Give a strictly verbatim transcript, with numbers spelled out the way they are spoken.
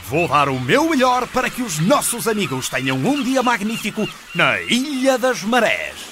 Vou dar o meu melhor para que os nossos amigos tenham um dia magnífico na Ilha das Marés.